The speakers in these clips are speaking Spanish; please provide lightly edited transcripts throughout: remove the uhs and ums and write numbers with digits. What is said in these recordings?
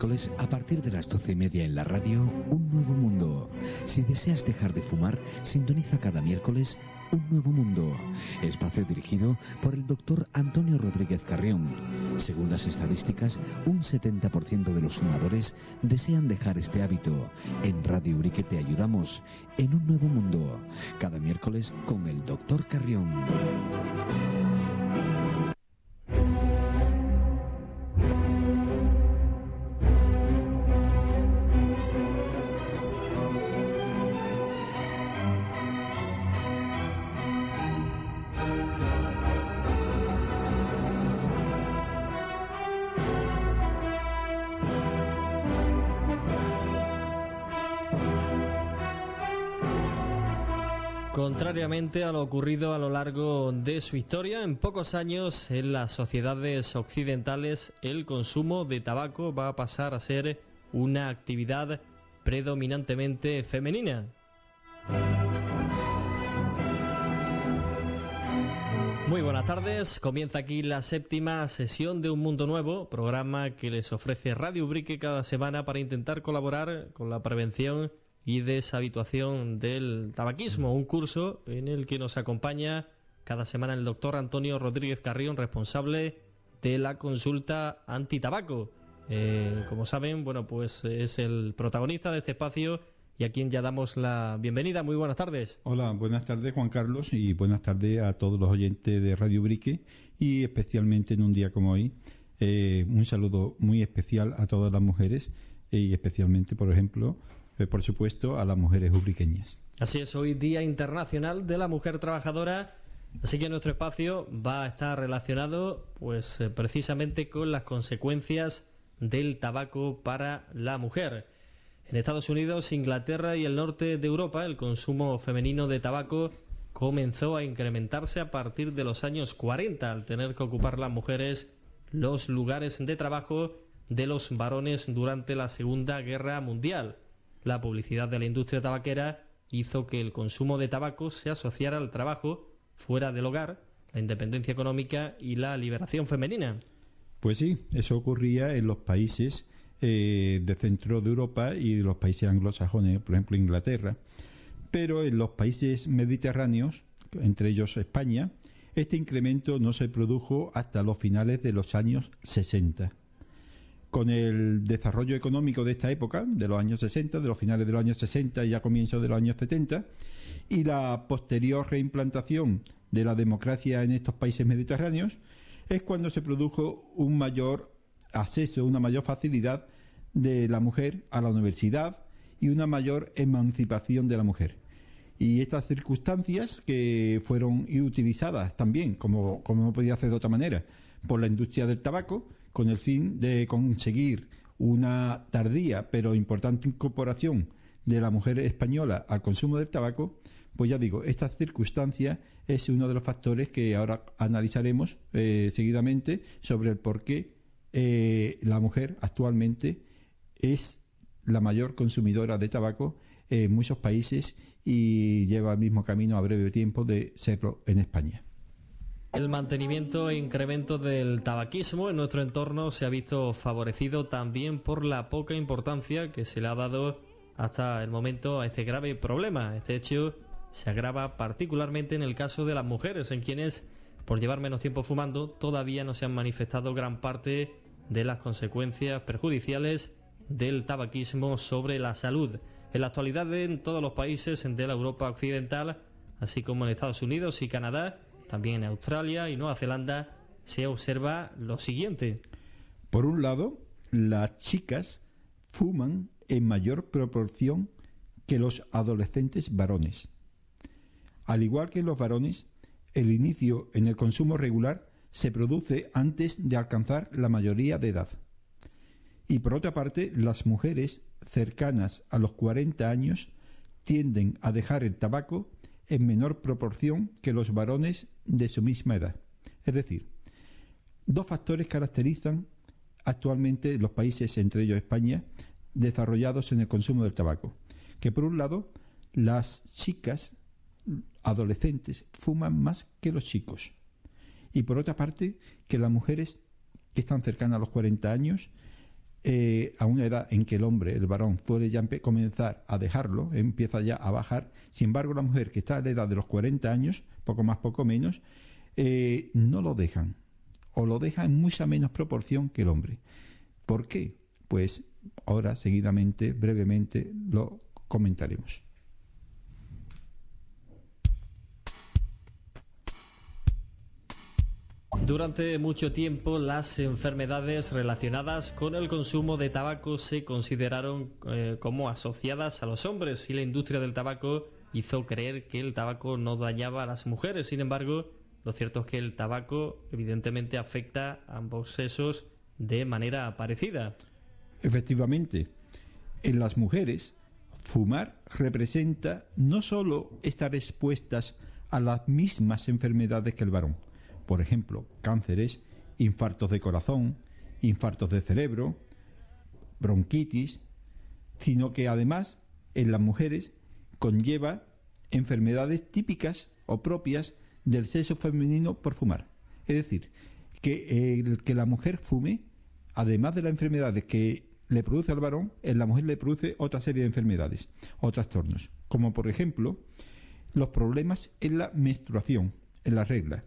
miércoles, a partir de las 12:30 en la radio, Un Nuevo Mundo. Si deseas dejar de fumar, sintoniza cada miércoles Un Nuevo Mundo, espacio dirigido por el doctor Antonio Rodríguez Carrión. Según las estadísticas, un 70% de los fumadores desean dejar este hábito. En Radio Urique te ayudamos en Un Nuevo Mundo, cada miércoles con el doctor Carrión. Contrariamente a lo ocurrido a lo largo de su historia, en pocos años en las sociedades occidentales el consumo de tabaco va a pasar a ser una actividad predominantemente femenina. Muy buenas tardes, comienza aquí la 7ª sesión de Un Mundo Nuevo, programa que les ofrece Radio Urique cada semana para intentar colaborar con la prevención y deshabituación del tabaquismo, un curso en el que nos acompaña cada semana el doctor Antonio Rodríguez Carrión, responsable de la consulta antitabaco. Como saben, bueno, pues es el protagonista de este espacio y a quien ya damos la bienvenida. Muy buenas tardes. Hola, buenas tardes, Juan Carlos, y buenas tardes a todos los oyentes de Radio Urique, y especialmente en un día como hoy, un saludo muy especial a todas las mujeres y especialmente, por ejemplo, por supuesto, a las mujeres ubriqueñas. Así es, hoy Día Internacional de la Mujer Trabajadora, así que nuestro espacio va a estar relacionado pues precisamente con las consecuencias del tabaco para la mujer. En Estados Unidos, Inglaterra y el norte de Europa, el consumo femenino de tabaco comenzó a incrementarse a partir de los años 40, al tener que ocupar las mujeres los lugares de trabajo de los varones durante la Segunda Guerra Mundial. La publicidad de la industria tabaquera hizo que el consumo de tabaco se asociara al trabajo fuera del hogar, la independencia económica y la liberación femenina. Pues sí, eso ocurría en los países de centro de Europa y de los países anglosajones, por ejemplo Inglaterra. Pero en los países mediterráneos, entre ellos España, este incremento no se produjo hasta los finales de los años 60. Con el desarrollo económico de esta época, de los años 60, de los finales de los años 60 y a comienzos de los años 70, y la posterior reimplantación de la democracia en estos países mediterráneos, es cuando se produjo un mayor acceso, una mayor facilidad de la mujer a la universidad y una mayor emancipación de la mujer. Y estas circunstancias que fueron utilizadas también, como no podía hacer de otra manera, por la industria del tabaco, con el fin de conseguir una tardía pero importante incorporación de la mujer española al consumo del tabaco, pues ya digo, esta circunstancia es uno de los factores que ahora analizaremos seguidamente sobre el por qué la mujer actualmente es la mayor consumidora de tabaco en muchos países y lleva el mismo camino a breve tiempo de serlo en España. El mantenimiento e incremento del tabaquismo en nuestro entorno se ha visto favorecido también por la poca importancia que se le ha dado hasta el momento a este grave problema. Este hecho se agrava particularmente en el caso de las mujeres, en quienes, por llevar menos tiempo fumando, todavía no se han manifestado gran parte de las consecuencias perjudiciales del tabaquismo sobre la salud. En la actualidad, en todos los países de la Europa occidental, así como en Estados Unidos y Canadá, también en Australia y Nueva Zelanda, se observa lo siguiente. Por un lado, las chicas fuman en mayor proporción que los adolescentes varones. Al igual que en los varones, el inicio en el consumo regular se produce antes de alcanzar la mayoría de edad. Y por otra parte, las mujeres cercanas a los 40 años tienden a dejar el tabaco en menor proporción que los varones de su misma edad. Es decir, dos factores caracterizan actualmente los países, entre ellos España, desarrollados en el consumo del tabaco. Que por un lado, las chicas adolescentes fuman más que los chicos. Y por otra parte, que las mujeres que están cercanas a los 40 años a una edad en que el varón, suele ya comenzar a dejarlo, empieza ya a bajar. Sin embargo, la mujer que está a la edad de los 40 años, poco más, poco menos, no lo dejan, o lo dejan en mucha menos proporción que el hombre. ¿Por qué? Pues ahora, seguidamente, brevemente, lo comentaremos. Durante mucho tiempo las enfermedades relacionadas con el consumo de tabaco se consideraron como asociadas a los hombres, y la industria del tabaco hizo creer que el tabaco no dañaba a las mujeres. Sin embargo, lo cierto es que el tabaco evidentemente afecta a ambos sexos de manera parecida. Efectivamente, en las mujeres, fumar representa no solo estar expuestas a las mismas enfermedades que el varón, por ejemplo, cánceres, infartos de corazón, infartos de cerebro, bronquitis, sino que además en las mujeres conlleva enfermedades típicas o propias del sexo femenino por fumar. Es decir, que la mujer fume, además de las enfermedades que le produce al varón, en la mujer le produce otra serie de enfermedades o trastornos, como por ejemplo los problemas en la menstruación, en la regla.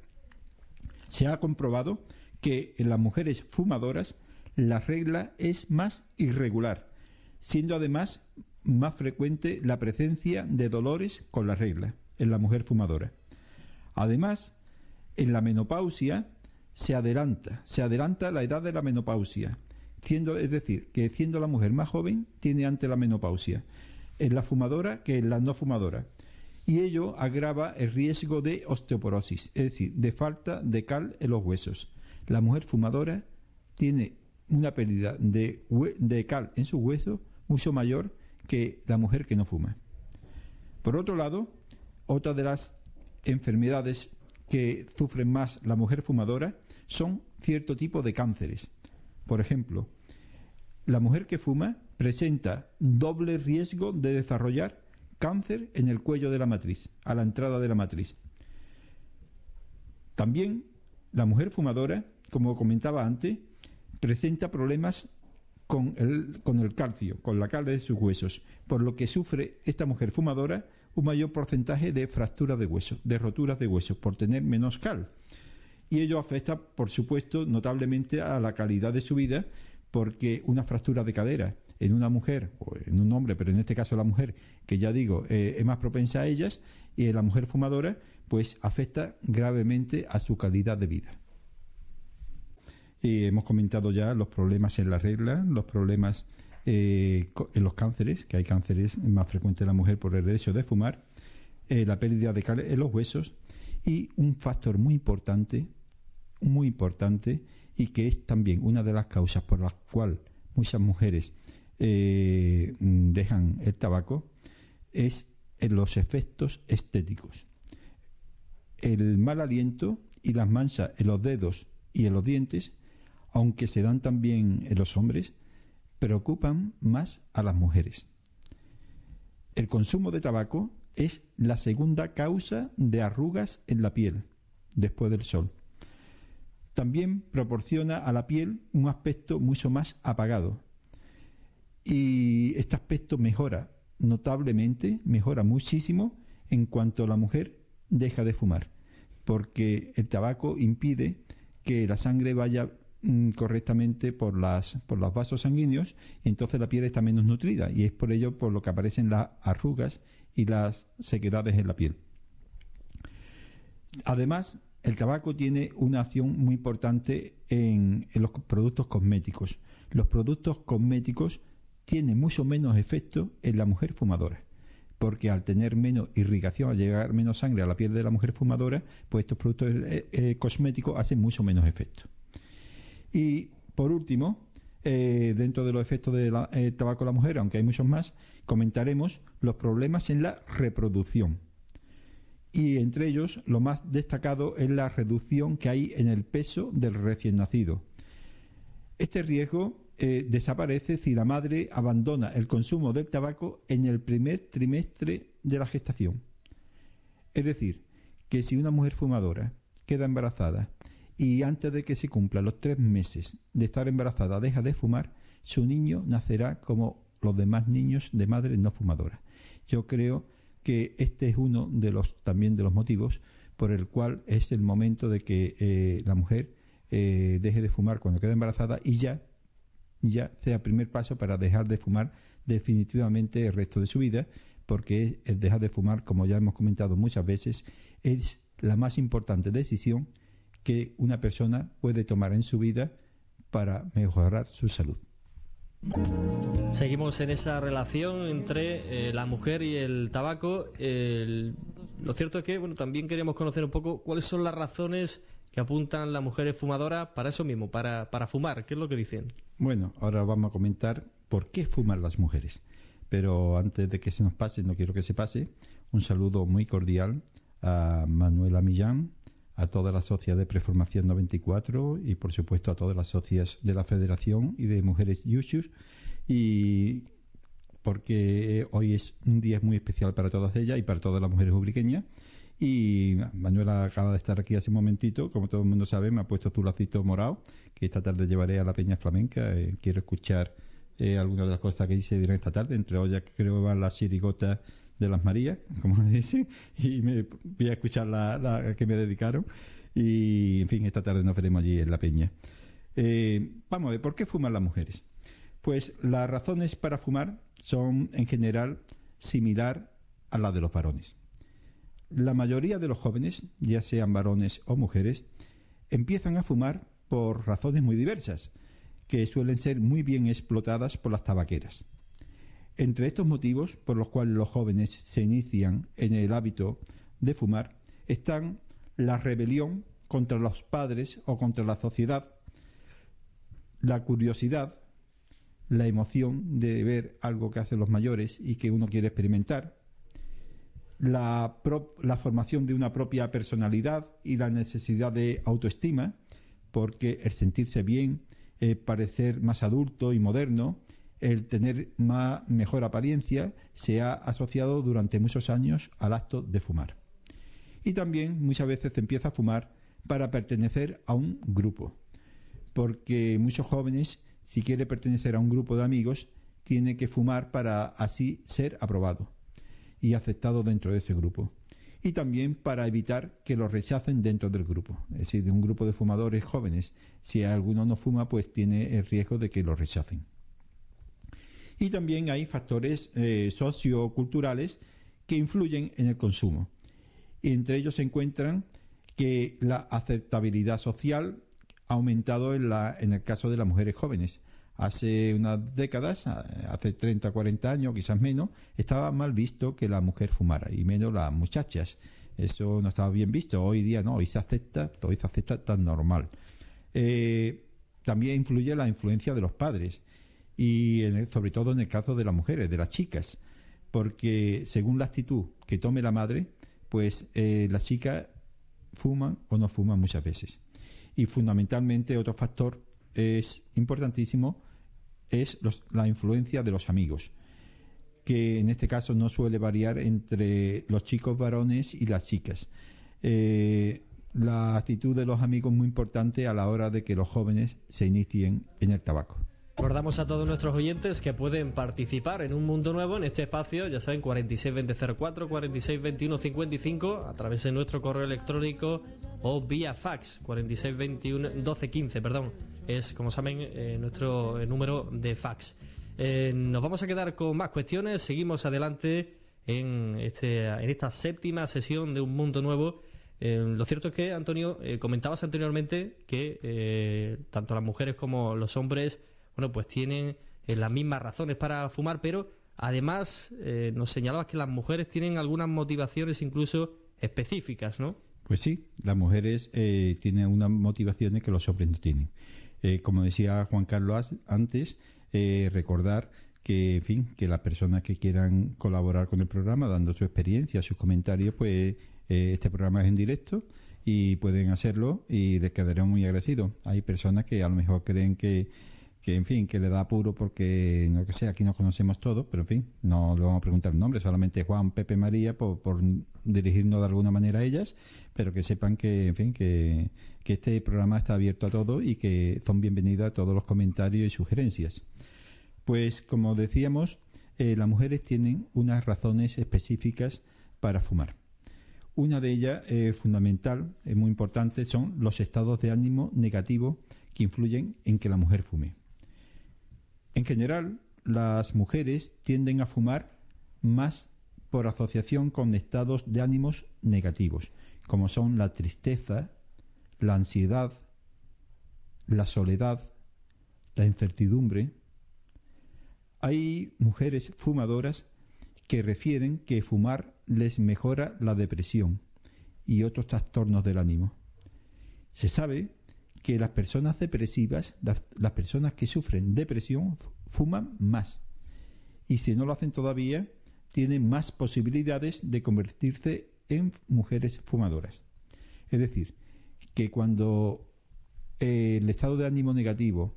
Se ha comprobado que en las mujeres fumadoras la regla es más irregular, siendo además más frecuente la presencia de dolores con la regla en la mujer fumadora. Además, en la menopausia se adelanta la edad de la menopausia, es decir, que siendo la mujer más joven tiene antes la menopausia en la fumadora que en la no fumadora. Y ello agrava el riesgo de osteoporosis, es decir, de falta de cal en los huesos. La mujer fumadora tiene una pérdida de cal en sus huesos mucho mayor que la mujer que no fuma. Por otro lado, otra de las enfermedades que sufren más la mujer fumadora son cierto tipo de cánceres. Por ejemplo, la mujer que fuma presenta doble riesgo de desarrollar cáncer en el cuello de la matriz, a la entrada de la matriz. También la mujer fumadora, como comentaba antes, presenta problemas con el calcio, con la cal de sus huesos, por lo que sufre esta mujer fumadora un mayor porcentaje de fracturas de huesos, de roturas de huesos, por tener menos cal. Y ello afecta, por supuesto, notablemente a la calidad de su vida, porque una fractura de cadera en una mujer, o en un hombre, pero en este caso la mujer, que ya digo, es más propensa a ellas, y en la mujer fumadora, pues afecta gravemente a su calidad de vida. Y hemos comentado ya los problemas en la regla, los problemas en los cánceres, que hay cánceres más frecuentes en la mujer por el hecho de fumar, la pérdida de cal en los huesos, y un factor muy importante, y que es también una de las causas por las cuales muchas mujeres dejan el tabaco, es en los efectos estéticos. El mal aliento y las manchas en los dedos y en los dientes, aunque se dan también en los hombres, preocupan más a las mujeres. El consumo de tabaco es la segunda causa de arrugas en la piel después del sol. También proporciona a la piel un aspecto mucho más apagado. Y este aspecto mejora notablemente, mejora muchísimo en cuanto la mujer deja de fumar, porque el tabaco impide que la sangre vaya correctamente por los vasos sanguíneos, y entonces la piel está menos nutrida, y es por ello por lo que aparecen las arrugas y las sequedades en la piel. Además, el tabaco tiene una acción muy importante en los productos cosméticos. Los productos cosméticos tienen mucho menos efecto en la mujer fumadora, porque al tener menos irrigación, al llegar menos sangre a la piel de la mujer fumadora, pues estos productos cosméticos hacen mucho menos efecto. Y por último, dentro de los efectos del tabaco en la mujer, aunque hay muchos más, comentaremos los problemas en la reproducción. Y entre ellos, lo más destacado es la reducción que hay en el peso del recién nacido. Este riesgo desaparece si la madre abandona el consumo del tabaco en el primer trimestre de la gestación. Es decir, que si una mujer fumadora queda embarazada y antes de que se cumplan los 3 meses de estar embarazada deja de fumar, su niño nacerá como los demás niños de madres no fumadoras. Yo creo que este es uno de los motivos por el cual es el momento de que la mujer deje de fumar cuando queda embarazada y ya sea el primer paso para dejar de fumar definitivamente el resto de su vida, porque el dejar de fumar, como ya hemos comentado muchas veces, es la más importante decisión que una persona puede tomar en su vida para mejorar su salud. Seguimos en esa relación entre la mujer y el tabaco. Lo cierto es que también queríamos conocer un poco cuáles son las razones que apuntan las mujeres fumadoras para eso mismo, para fumar. ¿Qué es lo que dicen? Bueno, ahora vamos a comentar por qué fuman las mujeres. Pero antes de que se nos pase, no quiero que se pase, un saludo muy cordial a Manuela Millán, a todas las socias de Preformación 94 y, por supuesto, a todas las socias de la Federación y de Mujeres Yushur, y porque hoy es un día muy especial para todas ellas y para todas las mujeres ubriqueñas. Y Manuela acaba de estar aquí hace un momentito, como todo el mundo sabe, me ha puesto su lacito morado, que esta tarde llevaré a la Peña Flamenca. Quiero escuchar algunas de las cosas que se dirán esta tarde, entre ellas creo que van las chirigotas de las Marías, como le dicen, y me voy a escuchar la que me dedicaron. Y, en fin, esta tarde nos veremos allí en la Peña. Vamos a ver, ¿por qué fuman las mujeres? Pues las razones para fumar son, en general, similar a las de los varones. La mayoría de los jóvenes, ya sean varones o mujeres, empiezan a fumar por razones muy diversas, que suelen ser muy bien explotadas por las tabaqueras. Entre estos motivos por los cuales los jóvenes se inician en el hábito de fumar están la rebelión contra los padres o contra la sociedad, la curiosidad, la emoción de ver algo que hacen los mayores y que uno quiere experimentar, la formación de una propia personalidad y la necesidad de autoestima, porque el sentirse bien, parecer más adulto y moderno, el tener mejor apariencia, se ha asociado durante muchos años al acto de fumar. Y también muchas veces se empieza a fumar para pertenecer a un grupo, porque muchos jóvenes, si quiere pertenecer a un grupo de amigos, tiene que fumar para así ser aprobado y aceptado dentro de ese grupo. Y también para evitar que lo rechacen dentro del grupo. Es decir, de un grupo de fumadores jóvenes, si alguno no fuma, pues tiene el riesgo de que lo rechacen. Y también hay factores socioculturales que influyen en el consumo. Y entre ellos se encuentran que la aceptabilidad social ha aumentado en el caso de las mujeres jóvenes. Hace unas décadas, hace 30 o 40 años, quizás menos, estaba mal visto que la mujer fumara, y menos las muchachas. Eso no estaba bien visto. Hoy día no, hoy se acepta tan normal. También influye la influencia de los padres, y sobre todo en el caso de las mujeres, de las chicas, porque según la actitud que tome la madre, pues las chicas fuman o no fuman muchas veces. Y fundamentalmente otro factor es importantísimo es la influencia de los amigos, que en este caso no suele variar entre los chicos varones y las chicas. La actitud de los amigos es muy importante a la hora de que los jóvenes se inicien en el tabaco. Recordamos a todos nuestros oyentes que pueden participar en Un Mundo Nuevo en este espacio, ya saben, 462004, 462155, a través de nuestro correo electrónico o vía fax, 4621-1215, perdón, es, como saben, nuestro número de fax. Nos vamos a quedar con más cuestiones, seguimos adelante en esta séptima sesión de Un Mundo Nuevo. Lo cierto es que, Antonio, comentabas anteriormente que tanto las mujeres como los hombres, bueno, pues tienen las mismas razones para fumar, pero además nos señalabas que las mujeres tienen algunas motivaciones incluso específicas, ¿no? Pues sí, las mujeres tienen unas motivaciones que los hombres no tienen. Como decía Juan Carlos antes, recordar que, en fin, que las personas que quieran colaborar con el programa, dando su experiencia, sus comentarios, pues este programa es en directo y pueden hacerlo y les quedarán muy agradecidos. Hay personas que a lo mejor creen que en fin, que le da apuro porque, no que sé, aquí nos conocemos todos, pero en fin, no le vamos a preguntar el nombre, solamente Juan, Pepe, María, por dirigirnos de alguna manera a ellas, pero que sepan que, en fin, que este programa está abierto a todos y que son bienvenidas todos los comentarios y sugerencias. Pues como decíamos, las mujeres tienen unas razones específicas para fumar. Una de ellas, fundamental, muy importante, son los estados de ánimo negativos que influyen en que la mujer fume. En general, las mujeres tienden a fumar más por asociación con estados de ánimos negativos, como son la tristeza, la ansiedad, la soledad, la incertidumbre. Hay mujeres fumadoras que refieren que fumar les mejora la depresión y otros trastornos del ánimo. Se sabe que las personas depresivas, las personas que sufren depresión, fuman más. Y si no lo hacen todavía, tienen más posibilidades de convertirse en mujeres fumadoras. Es decir, que cuando el estado de ánimo negativo,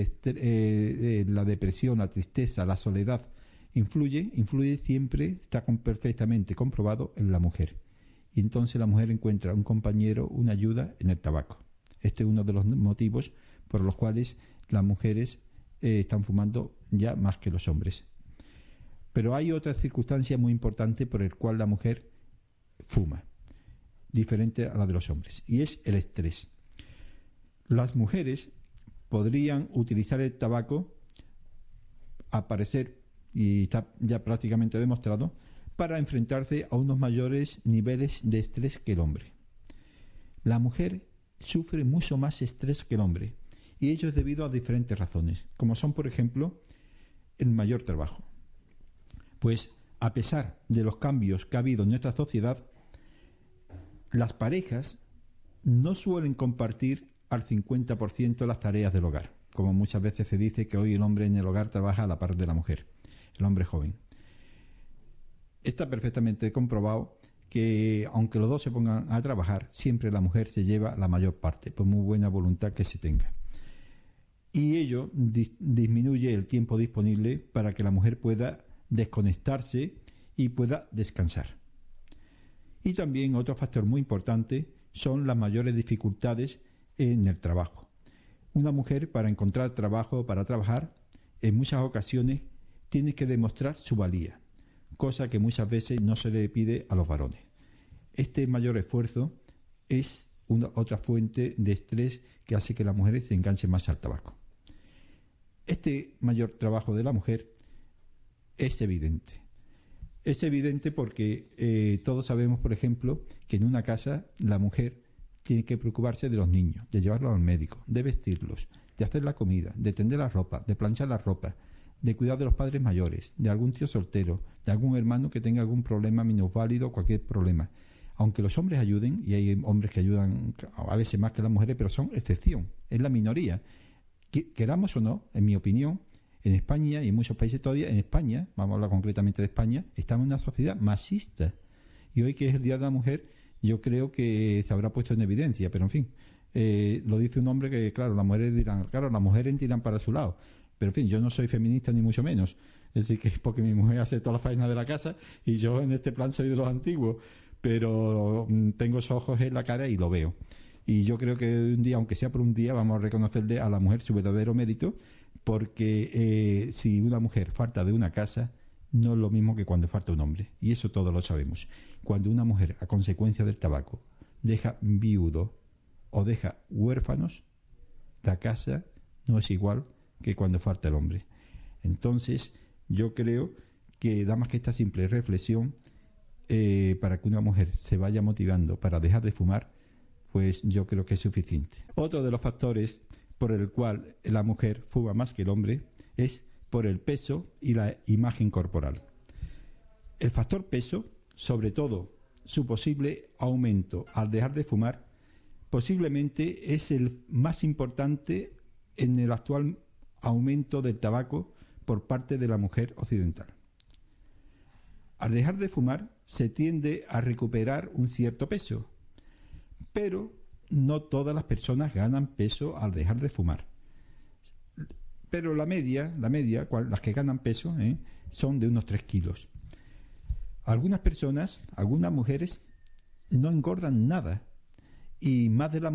la depresión, la tristeza, la soledad, influye siempre, está perfectamente comprobado en la mujer. Y entonces la mujer encuentra un compañero, una ayuda en el tabaco. Este es uno de los motivos por los cuales las mujeres están fumando ya más que los hombres. Pero hay otra circunstancia muy importante por el cual la mujer fuma, diferente a la de los hombres, y es el estrés. Las mujeres podrían utilizar el tabaco, a parecer, y está ya prácticamente demostrado, para enfrentarse a unos mayores niveles de estrés que el hombre. La mujer sufre mucho más estrés que el hombre, y ello es debido a diferentes razones, como son, por ejemplo, el mayor trabajo. Pues, a pesar de los cambios que ha habido en nuestra sociedad, las parejas no suelen compartir al 50% las tareas del hogar, como muchas veces se dice que hoy el hombre en el hogar trabaja a la par de la mujer, el hombre joven. Está perfectamente comprobado que aunque los dos se pongan a trabajar, siempre la mujer se lleva la mayor parte, por muy buena voluntad que se tenga. Y ello disminuye el tiempo disponible para que la mujer pueda desconectarse y pueda descansar. Y también otro factor muy importante son las mayores dificultades en el trabajo. Una mujer, para encontrar trabajo, para trabajar, en muchas ocasiones tiene que demostrar su valía, cosa que muchas veces no se le pide a los varones. Este mayor esfuerzo es otra fuente de estrés que hace que las mujeres se enganchen más al tabaco. Este mayor trabajo de la mujer es evidente. Es evidente porque todos sabemos, por ejemplo, que en una casa la mujer tiene que preocuparse de los niños, de llevarlos al médico, de vestirlos, de hacer la comida, de tender la ropa, de planchar la ropa, de cuidar de los padres mayores, de algún tío soltero, de algún hermano que tenga algún problema minusválido o cualquier problema. Aunque los hombres ayuden, y hay hombres que ayudan a veces más que las mujeres, pero son excepción, es la minoría. Queramos o no, en mi opinión, en España y en muchos países todavía, en España, vamos a hablar concretamente de España, estamos en una sociedad machista. Y hoy que es el Día de la Mujer, yo creo que se habrá puesto en evidencia, pero en fin, lo dice un hombre que, claro, las mujeres dirán, claro, las mujeres tiran para su lado. Pero en fin, yo no soy feminista ni mucho menos. Es decir, que es porque mi mujer hace toda la faena de la casa y yo en este plan soy de los antiguos. Pero tengo esos ojos en la cara y lo veo. Y yo creo que un día, aunque sea por un día, vamos a reconocerle a la mujer su verdadero mérito, porque si una mujer falta de una casa, no es lo mismo que cuando falta un hombre. Y eso todos lo sabemos. Cuando una mujer, a consecuencia del tabaco, deja viudo o deja huérfanos, la casa no es igual que cuando falta el hombre. Entonces, yo creo que da más que esta simple reflexión, para que una mujer se vaya motivando para dejar de fumar, pues yo creo que es suficiente. Otro de los factores por el cual la mujer fuma más que el hombre es por el peso y la imagen corporal. El factor peso, sobre todo su posible aumento al dejar de fumar, posiblemente es el más importante en el actual aumento del tabaco por parte de la mujer occidental. Al dejar de fumar se tiende a recuperar un cierto peso, pero no todas las personas ganan peso al dejar de fumar. Pero la media, las que ganan peso, son de unos 3 kilos. Algunas personas, algunas mujeres, no engordan nada, y más de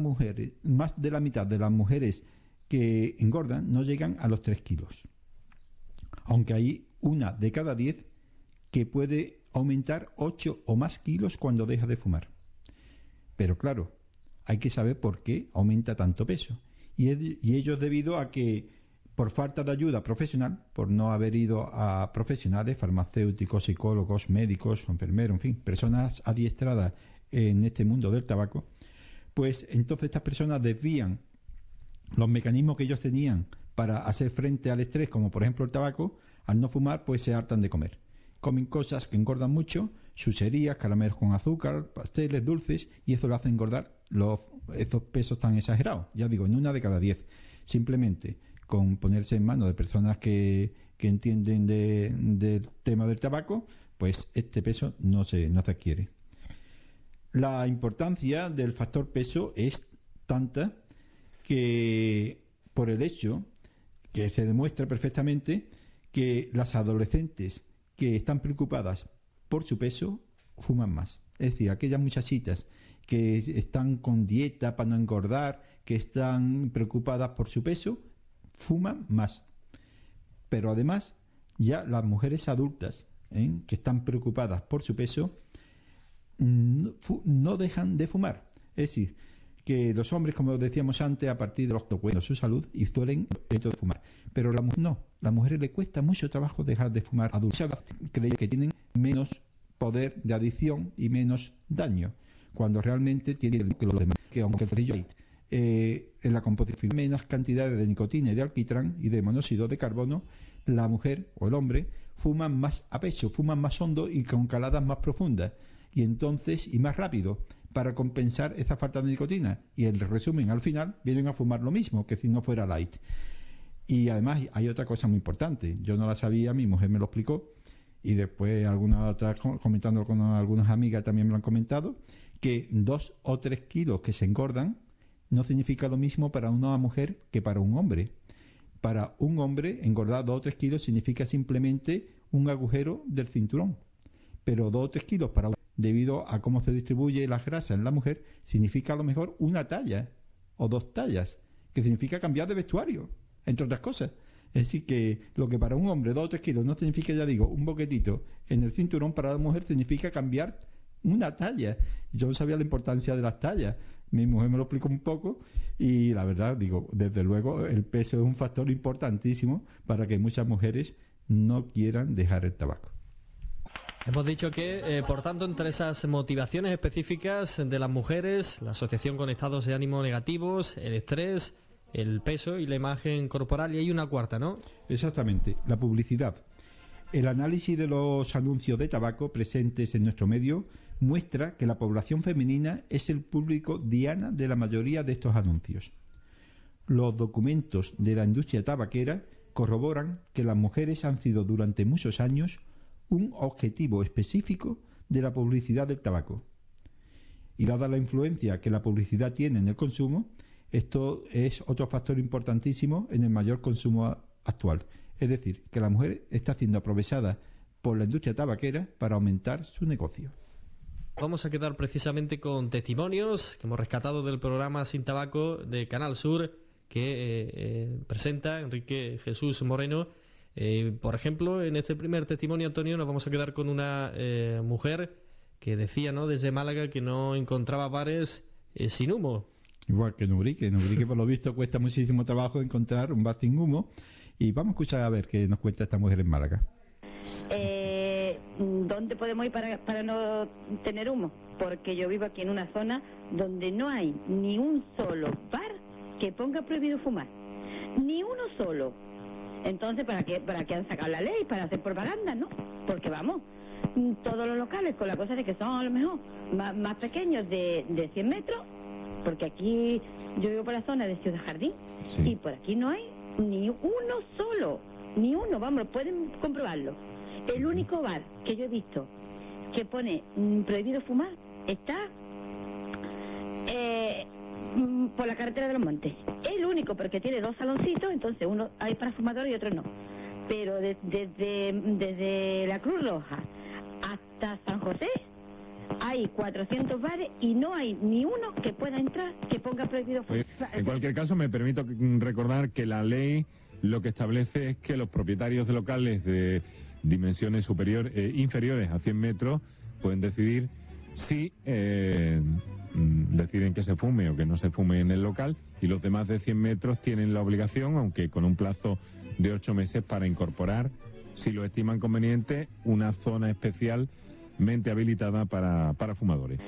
la mitad de las mujeres que engordan no llegan a los 3 kilos. aunque hay una de cada 10 que puede aumentar 8 o más kilos cuando deja de fumar. Pero claro, hay que saber por qué aumenta tanto peso. Y ello es debido a que, por falta de ayuda profesional, por no haber ido a profesionales, farmacéuticos, psicólogos, médicos, enfermeros, en fin, personas adiestradas en este mundo del tabaco, pues entonces estas personas desvían los mecanismos que ellos tenían para hacer frente al estrés, como por ejemplo el tabaco. Al no fumar, pues se hartan de comer. Comen cosas que engordan mucho, chucherías, caramelos con azúcar, pasteles, dulces, y eso lo hace engordar esos pesos tan exagerados. Ya digo, en una de cada 10. Simplemente con ponerse en manos de personas que entienden del tema del tabaco, pues este peso no se adquiere. La importancia del factor peso es tanta que, por el hecho que se demuestra perfectamente que las adolescentes que están preocupadas por su peso fuman más. Es decir, aquellas muchachitas que están con dieta para no engordar, que están preocupadas por su peso, fuman más. Pero además, ya las mujeres adultas que están preocupadas por su peso no dejan de fumar. Es decir, que los hombres, como decíamos antes, a partir de los tocuenos su salud y suelen de fumar. Pero la mujer no. A las mujeres les cuesta mucho trabajo dejar de fumar adultos. Creen que tienen menos poder de adicción y menos daño, cuando realmente tienen que los demás. Que aunque el cigarrillo en la composición menos cantidades de nicotina y de alquitrán y de monóxido de carbono, la mujer o el hombre fuman más a pecho, fuman más hondo y con caladas más profundas, y entonces y más rápido, para compensar esa falta de nicotina. Y en resumen, al final vienen a fumar lo mismo que si no fuera light. Y además hay otra cosa muy importante. Yo no la sabía, mi mujer me lo explicó, y después algunas otras, comentando con algunas amigas también me lo han comentado, que 2 o 3 kilos que se engordan no significa lo mismo para una mujer que para un hombre. Para un hombre, engordar 2 o 3 kilos significa simplemente un agujero del cinturón. Pero 2 o 3 kilos para un hombre, debido a cómo se distribuye las grasas en la mujer, significa a lo mejor una talla o 2 tallas, que significa cambiar de vestuario, entre otras cosas. Es decir, que lo que para un hombre 2 o 3 kilos no significa, ya digo, un boquetito en el cinturón, para la mujer significa cambiar una talla. Yo no sabía la importancia de las tallas. Mi mujer me lo explicó un poco y la verdad, digo, desde luego el peso es un factor importantísimo para que muchas mujeres no quieran dejar el tabaco. Hemos dicho que, por tanto, entre esas motivaciones específicas de las mujeres, la asociación con estados de ánimo negativos, el estrés, el peso y la imagen corporal, y hay una cuarta, ¿no? Exactamente, la publicidad. El análisis de los anuncios de tabaco presentes en nuestro medio muestra que la población femenina es el público diana de la mayoría de estos anuncios. Los documentos de la industria tabaquera corroboran que las mujeres han sido durante muchos años un objetivo específico de la publicidad del tabaco. Y dada la influencia que la publicidad tiene en el consumo, esto es otro factor importantísimo en el mayor consumo actual. Es decir, que la mujer está siendo aprovechada por la industria tabaquera para aumentar su negocio. Vamos a quedar precisamente con testimonios que hemos rescatado del programa Sin Tabaco de Canal Sur, que presenta Enrique Jesús Moreno. Por ejemplo, en este primer testimonio, Antonio, nos vamos a quedar con una mujer que decía, ¿no?, desde Málaga, que no encontraba bares sin humo. Igual que en Ubrique por lo visto cuesta muchísimo trabajo encontrar un bar sin humo, y vamos a escuchar a ver qué nos cuenta esta mujer en Málaga. ¿Dónde podemos ir para no tener humo? Porque yo vivo aquí en una zona donde no hay ni un solo bar que ponga prohibido fumar, ni uno solo. Entonces, ¿para qué han sacado la ley? Para hacer propaganda, ¿no? Porque vamos, todos los locales, con la cosa de que son a lo mejor más pequeños de 100 metros, porque aquí yo vivo por la zona de Ciudad Jardín, sí, y por aquí no hay ni uno solo, ni uno, vamos, pueden comprobarlo. El único bar que yo he visto que pone prohibido fumar está por la carretera de los Montes. El único, porque tiene 2 saloncitos, entonces uno hay para fumadores y otro no. Pero desde la Cruz Roja hasta San José hay 400 bares y no hay ni uno que pueda entrar que ponga prohibido fumar. En cualquier caso, me permito recordar que la ley lo que establece es que los propietarios de locales de dimensiones inferiores a 100 metros pueden decidir si deciden que se fume o que no se fume en el local, y los demás de 100 metros tienen la obligación, aunque con un plazo de 8 meses, para incorporar, si lo estiman conveniente, una zona especialmente habilitada para fumadores.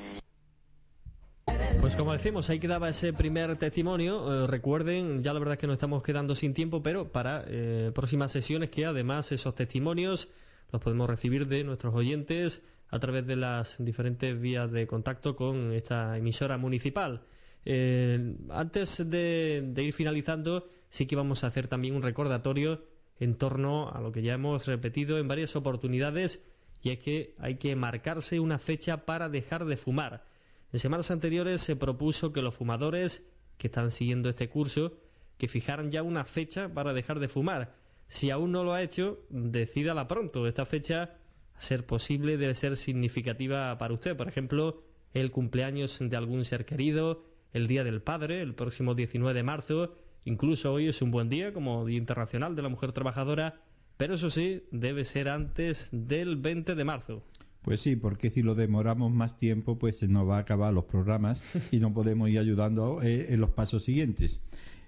Pues como decimos, ahí quedaba ese primer testimonio. Recuerden, ya la verdad es que nos estamos quedando sin tiempo, pero para próximas sesiones, que además esos testimonios los podemos recibir de nuestros oyentes a través de las diferentes vías de contacto con esta emisora municipal. Antes de ir finalizando, sí que vamos a hacer también un recordatorio en torno a lo que ya hemos repetido en varias oportunidades, y es que hay que marcarse una fecha para dejar de fumar. En semanas anteriores se propuso que los fumadores que están siguiendo este curso que fijaran ya una fecha para dejar de fumar. Si aún no lo ha hecho, decídala pronto. Esta fecha, a ser posible, debe ser significativa para usted. Por ejemplo, el cumpleaños de algún ser querido, el Día del Padre, el próximo 19 de marzo. Incluso hoy es un buen día, como Día Internacional de la Mujer Trabajadora, pero eso sí, debe ser antes del 20 de marzo. Pues sí, porque si lo demoramos más tiempo, pues se nos va a acabar los programas y no podemos ir ayudando en los pasos siguientes.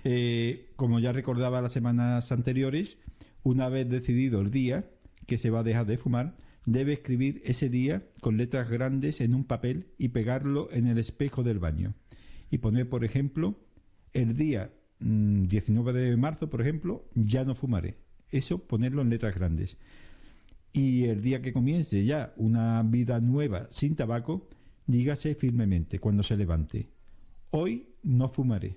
Como ya recordaba las semanas anteriores, una vez decidido el día que se va a dejar de fumar, debe escribir ese día con letras grandes en un papel y pegarlo en el espejo del baño. Y poner, por ejemplo, el día 19 de marzo, por ejemplo, ya no fumaré. Eso, ponerlo en letras grandes. Y el día que comience ya una vida nueva sin tabaco, dígase firmemente cuando se levante: hoy no fumaré.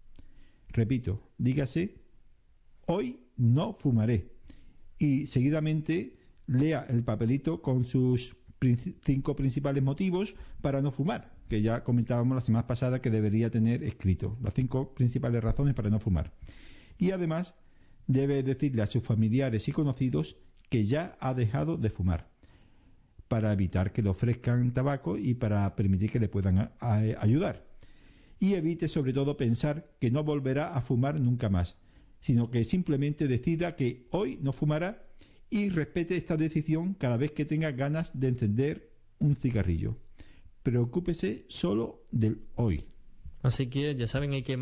Repito, dígase: hoy no fumaré. Y seguidamente lea el papelito con sus 5 principales motivos para no fumar, que ya comentábamos la semana pasada que debería tener escrito las 5 principales razones para no fumar. Y además debe decirle a sus familiares y conocidos que ya ha dejado de fumar, para evitar que le ofrezcan tabaco y para permitir que le puedan ayudar. Y evite sobre todo pensar que no volverá a fumar nunca más, sino que simplemente decida que hoy no fumará y respete esta decisión cada vez que tenga ganas de encender un cigarrillo. Preocúpese solo del hoy. Así que ya saben, hay que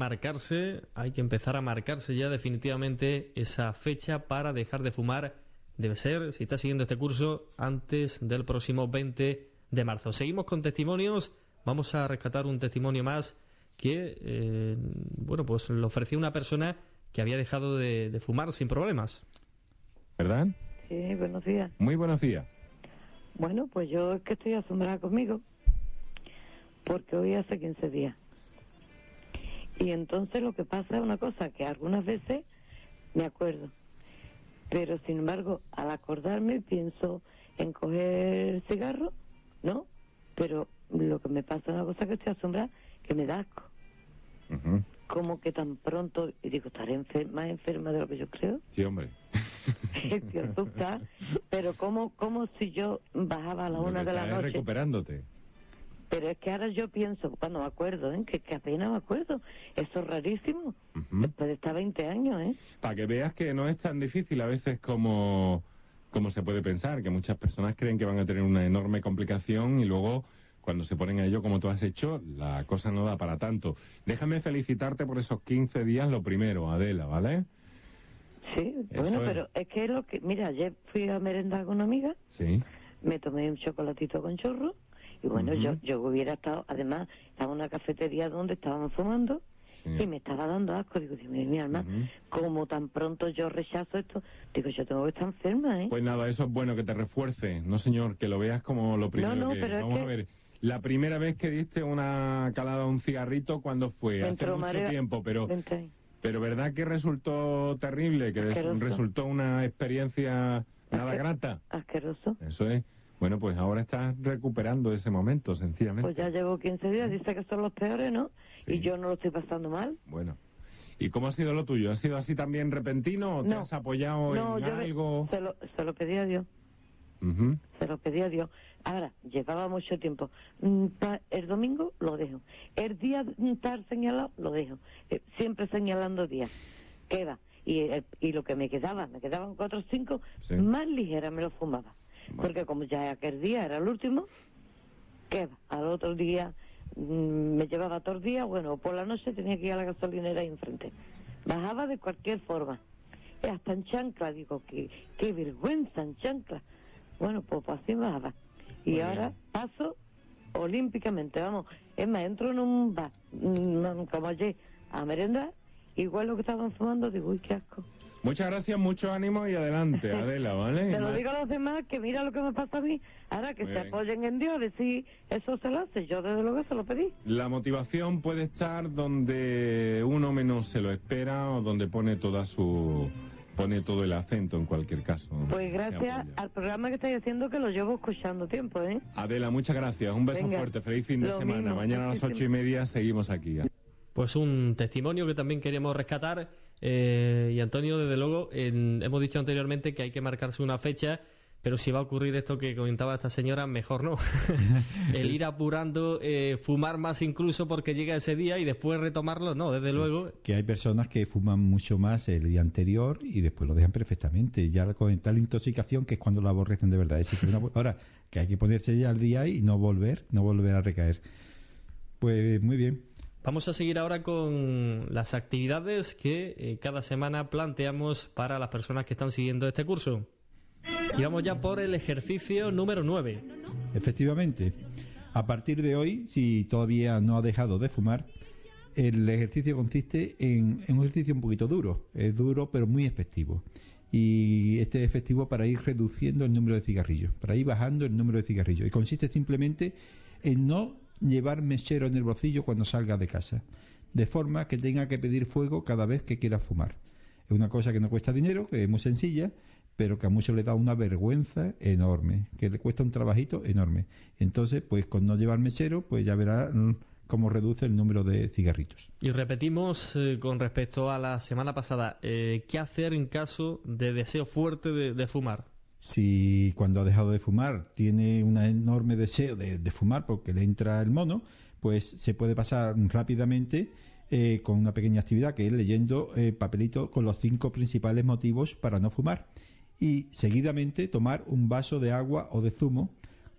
empezar a marcarse ya definitivamente esa fecha para dejar de fumar. Debe ser, si está siguiendo este curso, antes del próximo 20 de marzo. Seguimos con testimonios. Vamos a rescatar un testimonio más que, pues lo ofreció una persona que había dejado de fumar sin problemas. ¿Verdad? Sí, buenos días. Muy buenos días. Bueno, pues yo es que estoy asombrada conmigo, porque hoy hace 15 días. Y entonces lo que pasa es una cosa, que algunas veces me acuerdo, pero sin embargo, al acordarme pienso en coger el cigarro, ¿no? Pero lo que me pasa es una cosa que estoy asombrada, que me da asco. Uh-huh. Como que tan pronto, y digo, estaré más enferma de lo que yo creo. Sí, hombre. Te asusta, pero como si yo bajaba a la 1 de la noche. Recuperándote. Pero es que ahora yo pienso, cuando me acuerdo, que apenas me acuerdo. Eso es rarísimo. Uh-huh. Después de estar 20 años, Para que veas que no es tan difícil a veces como se puede pensar, que muchas personas creen que van a tener una enorme complicación y luego, cuando se ponen a ello como tú has hecho, la cosa no da para tanto. Déjame felicitarte por esos 15 días, lo primero, Adela, ¿vale? Sí, bueno, pero es que lo que... Mira, ayer fui a merendar con una amiga. Sí. Me tomé un chocolatito con chorro. Y bueno, uh-huh. yo hubiera estado, además, estaba en una cafetería donde estábamos fumando, sí. Y me estaba dando asco. Digo, Dios mío, mi alma, uh-huh. Como tan pronto yo rechazo esto, digo, yo tengo que estar enferma, Pues nada, eso es bueno, que te refuerce, no señor, que lo veas como lo primero. No, que... pero Vamos a ver, la primera vez que diste una calada a un cigarrito, ¿cuándo fue? Hace mucho tiempo, pero ¿verdad que resultó terrible? Que resultó una experiencia nada grata. Asqueroso. Eso es. Bueno, pues ahora estás recuperando ese momento, sencillamente. Pues ya llevo 15 días, dice que son los peores, ¿no? Sí. Y yo no lo estoy pasando mal. Bueno. ¿Y cómo ha sido lo tuyo? ¿Ha sido así también repentino o te has apoyado en algo? Se lo pedí a Dios. Uh-huh. Se lo pedí a Dios. Ahora, llevaba mucho tiempo. El domingo lo dejo. El día estar señalado, lo dejo. Siempre señalando días. ¿Qué va? y lo que me quedaban 4 o 5, Sí. más ligera me lo fumaba. Porque como ya aquel día era el último, ¿qué va? Al otro día me llevaba todo el día, bueno, por la noche tenía que ir a la gasolinera ahí enfrente. Bajaba de cualquier forma. Hasta en chancla, digo, qué vergüenza en chancla. Bueno, pues así bajaba. Y Muy ahora bien. paso olímpicamente, vamos. Es más, entro en un bar, como ayer, a merendar, igual lo que estaban fumando, digo, uy, qué asco. Muchas gracias, mucho ánimo y adelante, Adela, ¿vale? Te lo digo a los demás, que mira lo que me pasa a mí. Ahora que Muy se bien. apoyen en Dios, a ver si eso se lo hace. Yo desde luego se lo pedí. La motivación puede estar donde uno menos se lo espera o donde pone todo el acento en cualquier caso. Pues Se gracias apoya. al programa que estáis haciendo, que lo llevo escuchando tiempo, ¿eh? Adela, muchas gracias. Un beso Venga, fuerte. Feliz fin de lo semana. mismo, Mañana a las muchísimas. 8:30 seguimos aquí. Pues un testimonio que también queríamos rescatar. Y Antonio, desde luego, hemos dicho anteriormente que hay que marcarse una fecha, pero si va a ocurrir esto que comentaba esta señora, mejor no. El ir apurando, fumar más incluso porque llega ese día y después retomarlo, no, desde luego. Que hay personas que fuman mucho más el día anterior y después lo dejan perfectamente. Ya con tal intoxicación que es cuando lo aborrecen de verdad. Ahora, que hay que ponerse ya al día y no volver a recaer. Pues muy bien. Vamos a seguir ahora con las actividades que cada semana planteamos para las personas que están siguiendo este curso. Y vamos ya por el ejercicio número 9. Efectivamente, a partir de hoy, si todavía no ha dejado de fumar, el ejercicio consiste en un ejercicio un poquito duro. Es duro, pero muy efectivo. Y este es efectivo para ir reduciendo el número de cigarrillos, para ir bajando el número de cigarrillos. Y consiste simplemente en no llevar mechero en el bolsillo cuando salga de casa, de forma que tenga que pedir fuego cada vez que quiera fumar. Es una cosa que no cuesta dinero, que es muy sencilla, pero que a muchos le da una vergüenza enorme, que le cuesta un trabajito enorme. Entonces, pues con no llevar mechero, pues ya verá cómo reduce el número de cigarritos. Y repetimos con respecto a la semana pasada, ¿qué hacer en caso de deseo fuerte de fumar? Si cuando ha dejado de fumar tiene un enorme deseo de fumar porque le entra el mono, pues se puede pasar rápidamente con una pequeña actividad que es leyendo papelito con los 5 principales motivos para no fumar. Y seguidamente tomar un vaso de agua o de zumo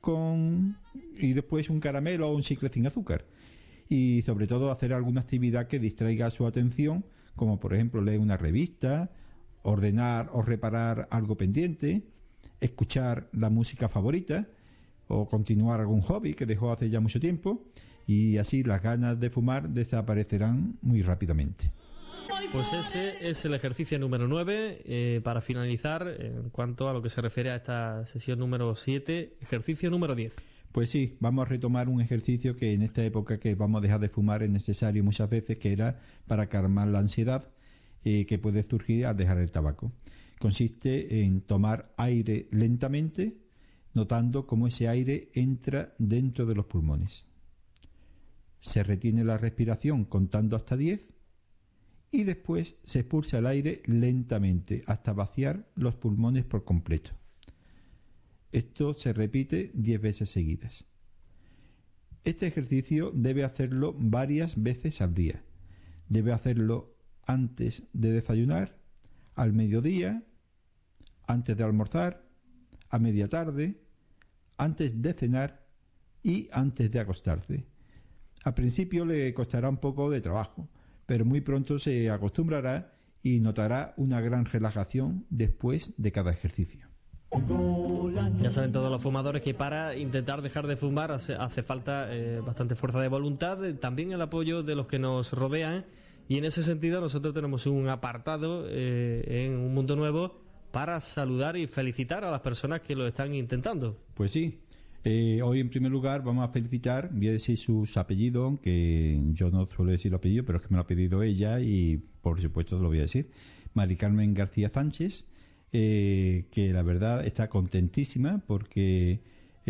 y después un caramelo o un chicle sin azúcar. Y sobre todo hacer alguna actividad que distraiga su atención, como por ejemplo leer una revista, ordenar o reparar algo pendiente, escuchar la música favorita o continuar algún hobby que dejó hace ya mucho tiempo, y así las ganas de fumar desaparecerán muy rápidamente. Pues ese es el ejercicio número 9. Para finalizar, en cuanto a lo que se refiere a esta sesión número 7, ejercicio número 10. Pues sí, vamos a retomar un ejercicio que en esta época que vamos a dejar de fumar es necesario muchas veces, que era para calmar la ansiedad que puede surgir al dejar el tabaco. Consiste en tomar aire lentamente, notando cómo ese aire entra dentro de los pulmones. Se retiene la respiración contando hasta 10 y después se expulsa el aire lentamente hasta vaciar los pulmones por completo. Esto se repite 10 veces seguidas. Este ejercicio debe hacerlo varias veces al día. Debe hacerlo antes de desayunar, al mediodía, antes de almorzar, a media tarde, antes de cenar y antes de acostarse. Al principio le costará un poco de trabajo, pero muy pronto se acostumbrará y notará una gran relajación después de cada ejercicio. Ya saben todos los fumadores que para intentar dejar de fumar hace falta bastante fuerza de voluntad, también el apoyo de los que nos rodean, y en ese sentido nosotros tenemos un apartado en Un Mundo Nuevo para saludar y felicitar a las personas que lo están intentando. Pues sí, hoy en primer lugar vamos a felicitar, voy a decir sus apellidos, aunque yo no suelo decir el apellido, pero es que me lo ha pedido ella y por supuesto lo voy a decir. Mari Carmen García Sánchez, que la verdad está contentísima porque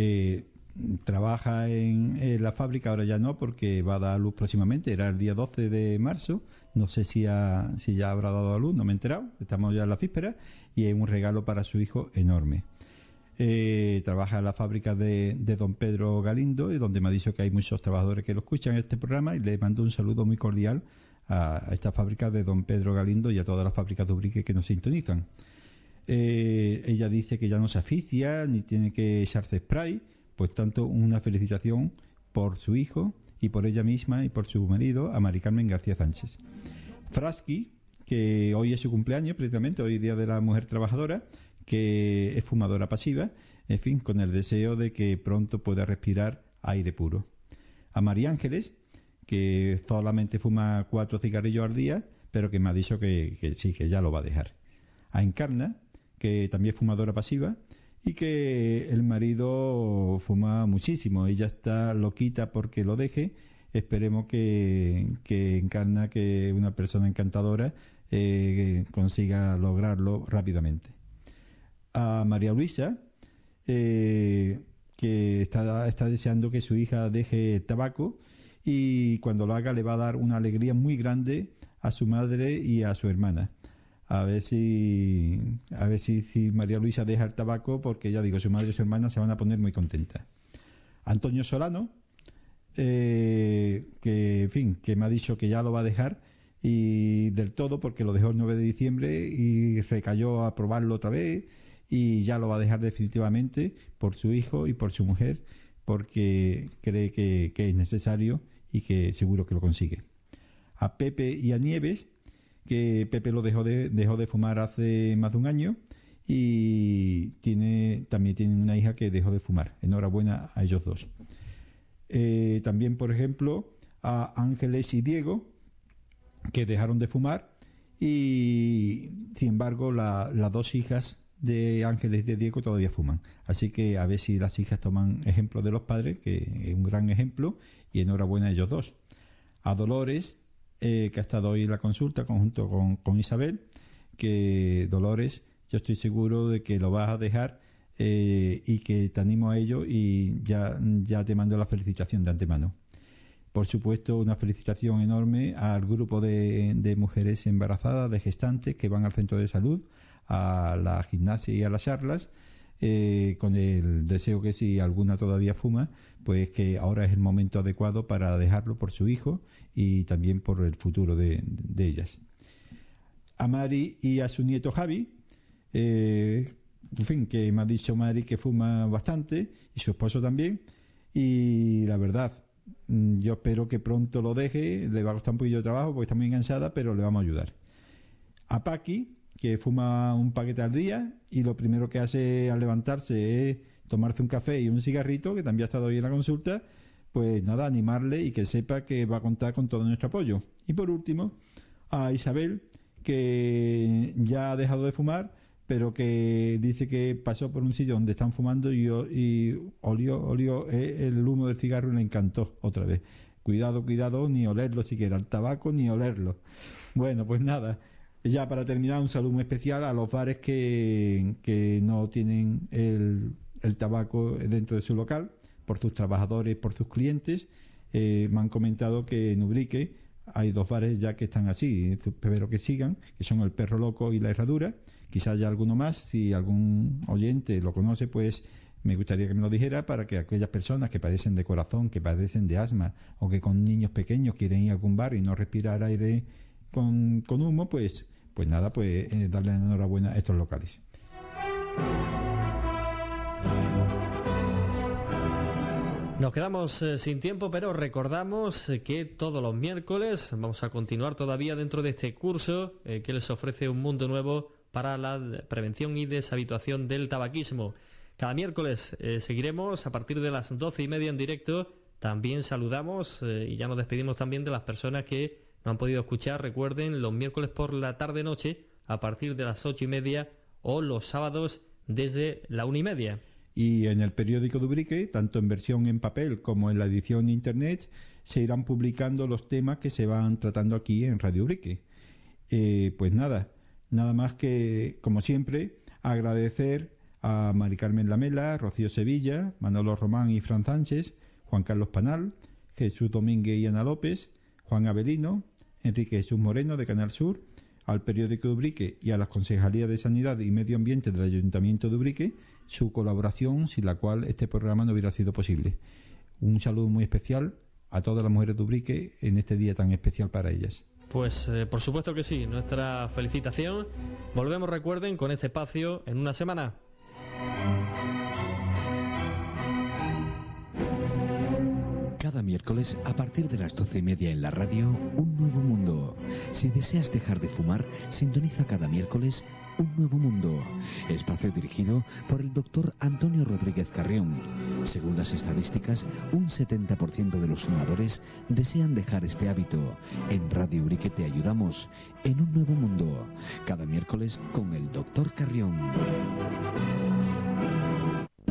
trabaja en la fábrica, ahora ya no, porque va a dar a luz próximamente, era el día 12 de marzo, no sé si ya habrá dado a luz, no me he enterado, estamos ya en la víspera, y es un regalo para su hijo enorme. Trabaja en la fábrica de don Pedro Galindo, y donde me ha dicho que hay muchos trabajadores que lo escuchan en este programa, y le mando un saludo muy cordial a esta fábrica de don Pedro Galindo y a todas las fábricas de Ubrique que nos sintonizan. Ella dice que ya no se asfixia ni tiene que echarse spray, pues tanto una felicitación por su hijo y por ella misma y por su marido, a Mari Carmen García Sánchez. Frasqui, que hoy es su cumpleaños, precisamente, hoy Día de la Mujer Trabajadora, que es fumadora pasiva, en fin, con el deseo de que pronto pueda respirar aire puro. A María Ángeles, que solamente fuma 4 cigarrillos al día, pero que me ha dicho que sí, que ya lo va a dejar. A Encarna, que también es fumadora pasiva, y que el marido fuma muchísimo. Ella está loquita porque lo deje. Esperemos que Encarna, que es una persona encantadora, consiga lograrlo rápidamente. A María Luisa, que está deseando que su hija deje el tabaco, y cuando lo haga le va a dar una alegría muy grande a su madre y a su hermana. A ver si María Luisa deja el tabaco, porque ya digo, su madre y su hermana se van a poner muy contentas. Antonio Solano, que en fin, que me ha dicho que ya lo va a dejar, y del todo, porque lo dejó el 9 de diciembre y recayó a probarlo otra vez, y ya lo va a dejar definitivamente por su hijo y por su mujer, porque cree que es necesario y que seguro que lo consigue. A Pepe y a Nieves, que Pepe lo dejó de fumar hace más de un año, y también tiene una hija que dejó de fumar. Enhorabuena a ellos dos. También, por ejemplo, a Ángeles y Diego, que dejaron de fumar, y sin embargo las dos hijas de Ángeles y de Diego todavía fuman. Así que a ver si las hijas toman ejemplo de los padres, que es un gran ejemplo, y enhorabuena a ellos dos. A Dolores, que ha estado hoy en la consulta junto con Isabel, que Dolores, yo estoy seguro de que lo vas a dejar, y que te animo a ello, y ya te mando la felicitación de antemano. Por supuesto, una felicitación enorme al grupo de mujeres embarazadas, de gestantes, que van al centro de salud, a la gimnasia y a las charlas, con el deseo que si alguna todavía fuma, pues que ahora es el momento adecuado para dejarlo por su hijo y también por el futuro de ellas. A Mari y a su nieto Javi, en fin, que me ha dicho Mari que fuma bastante, y su esposo también, y la verdad, yo espero que pronto lo deje. Le va a costar un poquillo de trabajo porque está muy cansada, pero le vamos a ayudar. A Paqui, que fuma un paquete al día, y lo primero que hace al levantarse es tomarse un café y un cigarrito, que también ha estado hoy en la consulta, pues nada, animarle y que sepa que va a contar con todo nuestro apoyo. Y por último, a Isabel, que ya ha dejado de fumar, pero que dice que pasó por un sitio donde están fumando y olió el humo del cigarro y le encantó otra vez. Cuidado, ni olerlo siquiera, el tabaco ni olerlo. Bueno, pues nada, ya para terminar, un saludo muy especial a los bares que no tienen el tabaco dentro de su local, por sus trabajadores, por sus clientes. Me han comentado que en Ubrique hay 2 bares ya que están así, espero que sigan, que son el Perro Loco y la Herradura. Quizás haya alguno más. Si algún oyente lo conoce, pues me gustaría que me lo dijera, para que aquellas personas que padecen de corazón, que padecen de asma, o que con niños pequeños quieren ir a algún bar y no respirar aire con humo, pues nada, darle enhorabuena a estos locales. Nos quedamos sin tiempo, pero recordamos que todos los miércoles vamos a continuar todavía dentro de este curso que les ofrece un mundo nuevo para la prevención y deshabituación del tabaquismo. Cada miércoles seguiremos a partir de las 12:30 en directo. También saludamos y ya nos despedimos también de las personas que no han podido escuchar. Recuerden, los miércoles por la tarde-noche a partir de las 8:30, o los sábados desde la 1:30. Y en el periódico de Ubrique, tanto en versión en papel como en la edición internet, se irán publicando los temas que se van tratando aquí en Radio Ubrique. Pues nada más que, como siempre, agradecer a Mari Carmen Lamela, Rocío Sevilla, Manolo Román y Fran Sánchez, Juan Carlos Panal, Jesús Domínguez y Ana López, Juan Avelino, Enrique Jesús Moreno de Canal Sur, al periódico de Ubrique y a las Concejalías de Sanidad y Medio Ambiente del Ayuntamiento de Ubrique, su colaboración, sin la cual este programa no hubiera sido posible. Un saludo muy especial a todas las mujeres de Ubrique en este día tan especial para ellas. Pues por supuesto que sí, nuestra felicitación. Volvemos, recuerden, con este espacio en una semana. Cada miércoles, a partir de las 12:30 en la radio, Un Nuevo Mundo. Si deseas dejar de fumar, sintoniza cada miércoles Un Nuevo Mundo. Espacio dirigido por el doctor Antonio Rodríguez Carrión. Según las estadísticas, un 70% de los fumadores desean dejar este hábito. En Radio Urique te ayudamos en Un Nuevo Mundo. Cada miércoles con el doctor Carrión.